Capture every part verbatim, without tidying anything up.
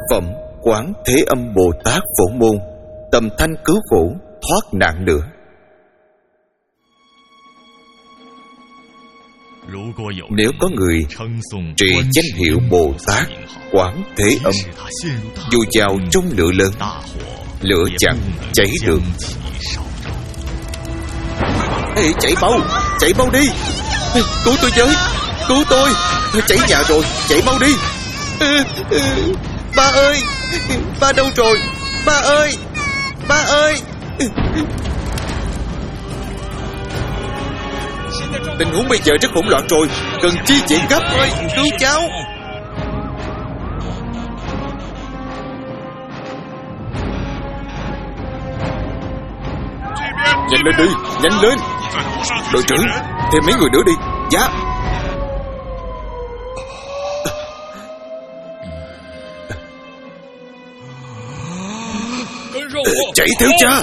Phẩm Quán Thế Âm Bồ Tát Phổ Môn, tầm thanh cứu khổ, thoát nạn nữa. Nếu có người trì danh hiệu Bồ Tát Quán Thế Âm, dù vào trong lửa lớn, lửa chẳng cháy được. Ê, chạy mau, chạy mau đi. Ê, cứu tôi với, cứu tôi. Cháy nhà rồi, chạy mau đi. Ê, ê, ba ơi, ba đâu rồi? Ba ơi, ba ơi. Tình huống bây giờ rất hỗn loạn rồi, cần chi viện gấp ơi, cứu cháu. Nhanh lên đi, nhanh lên. Đội trưởng, thêm mấy người nữa đi. Dạ. Chạy theo cha.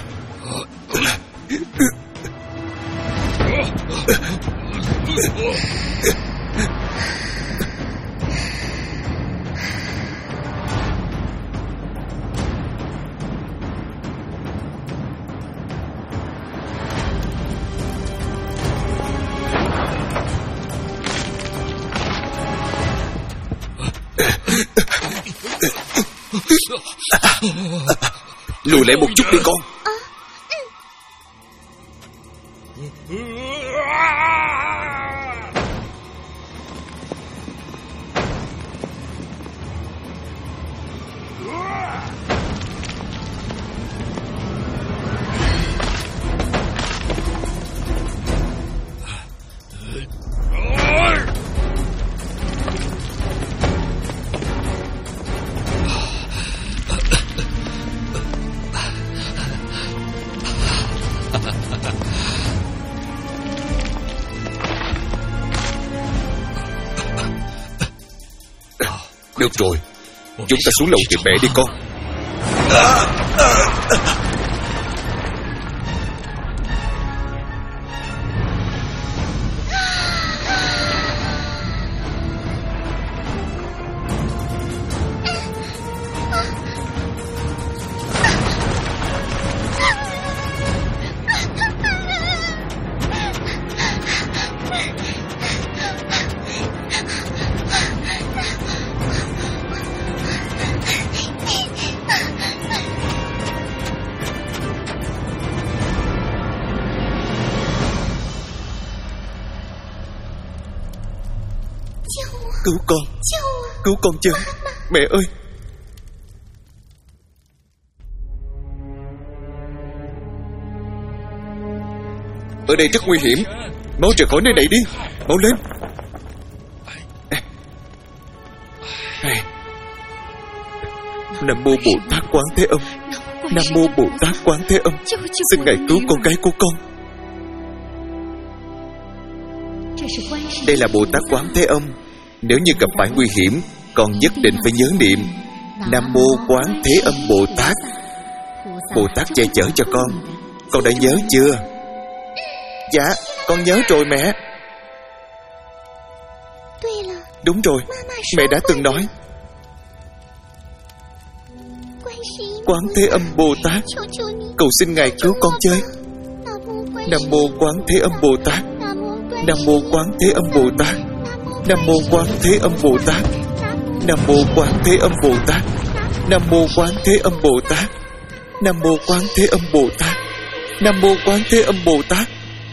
Lùi lại một chút đi con. Được rồi, chúng ta xuống lầu tìm mẹ đi con. À, à, à. Cứu con, cứu con chứ. Mẹ ơi. Ở đây rất nguy hiểm, mau rời khỏi nơi này đi. Mau lên. Nam mô Bồ Tát Quán Thế Âm, Nam mô Bồ Tát Quán Thế Âm. Xin Ngài cứu con gái của con. Đây là Bồ Tát Quán Thế Âm. Nếu như gặp phải nguy hiểm, con nhất định phải nhớ niệm Nam mô Quán Thế Âm Bồ Tát. Bồ Tát che chở cho con. Con đã nhớ chưa? Dạ, con nhớ rồi mẹ. Đúng rồi, mẹ đã từng nói. Quán Thế Âm Bồ Tát, cầu xin Ngài cứu con chơi. Nam mô Quán Thế Âm Bồ Tát, Nam mô Quán Thế Âm Bồ Tát, Nam mô Quán Thế Âm Bồ Tát, Nam mô Quán Thế Âm Bồ Tát, Nam mô Quán Thế Âm Bồ Tát, Nam mô Quán Thế Âm Bồ Tát, Nam mô Quán Thế Âm Bồ Tát.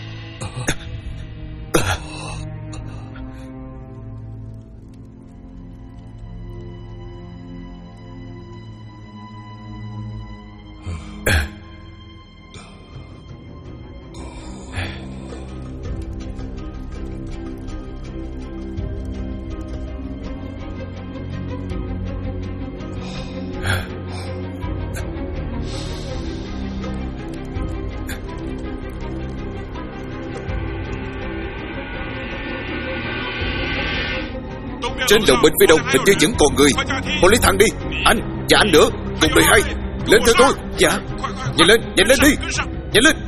Trên đầu bên phía đông hình như vẫn còn người. Mau lấy thang đi. Anh và anh nữa, cùng đời hai. Lên theo tôi. Dạ. Nhanh lên, nhanh lên đi. Nhanh lên.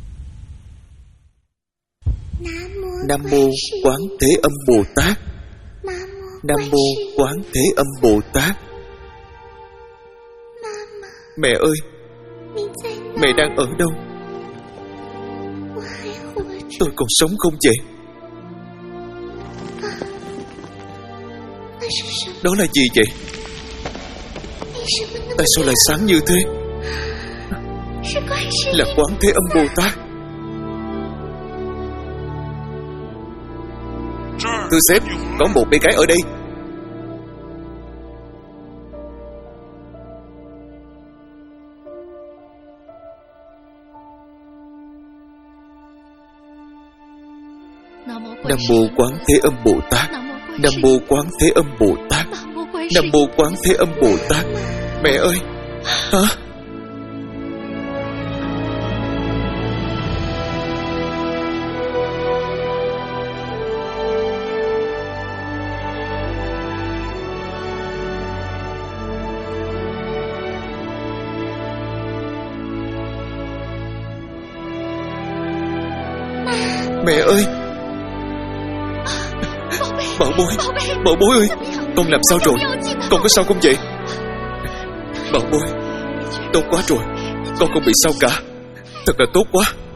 Nam mô Quán Thế Âm Bồ Tát, Nam Mô Quán Thế Âm Bồ Tát. Mẹ ơi, mẹ đang ở đâu? Tôi còn sống không vậy? Đó là gì vậy? Tại sao lại sáng như thế? Là Quán Thế Âm Bồ Tát. Thưa sếp, có một bé gái ở đây. Nam Mô Quán Thế Âm Bồ Tát. Nam Mô Quán Thế Âm Bồ Tát. Nam Mô Quán Thế Âm Bồ Tát. Mẹ ơi. Hả? Mẹ ơi. Bảo bối, bảo bối ơi, con làm sao rồi? Con có sao không vậy? Bảo bối, tốt quá rồi, con không bị sao cả. Thật là tốt quá.